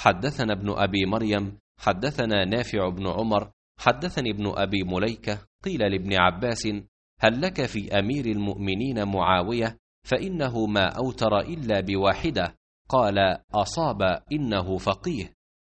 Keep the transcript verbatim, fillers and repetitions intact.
حدثنا ابن أبي مريم حدثنا نافع بن عمر حدثني ابن أبي مليكة قيل لابن عباس: هل لك في أمير المؤمنين معاوية؟ فإنه ما أوتر إلا بواحدة. قال: أصاب، إنه فقيه.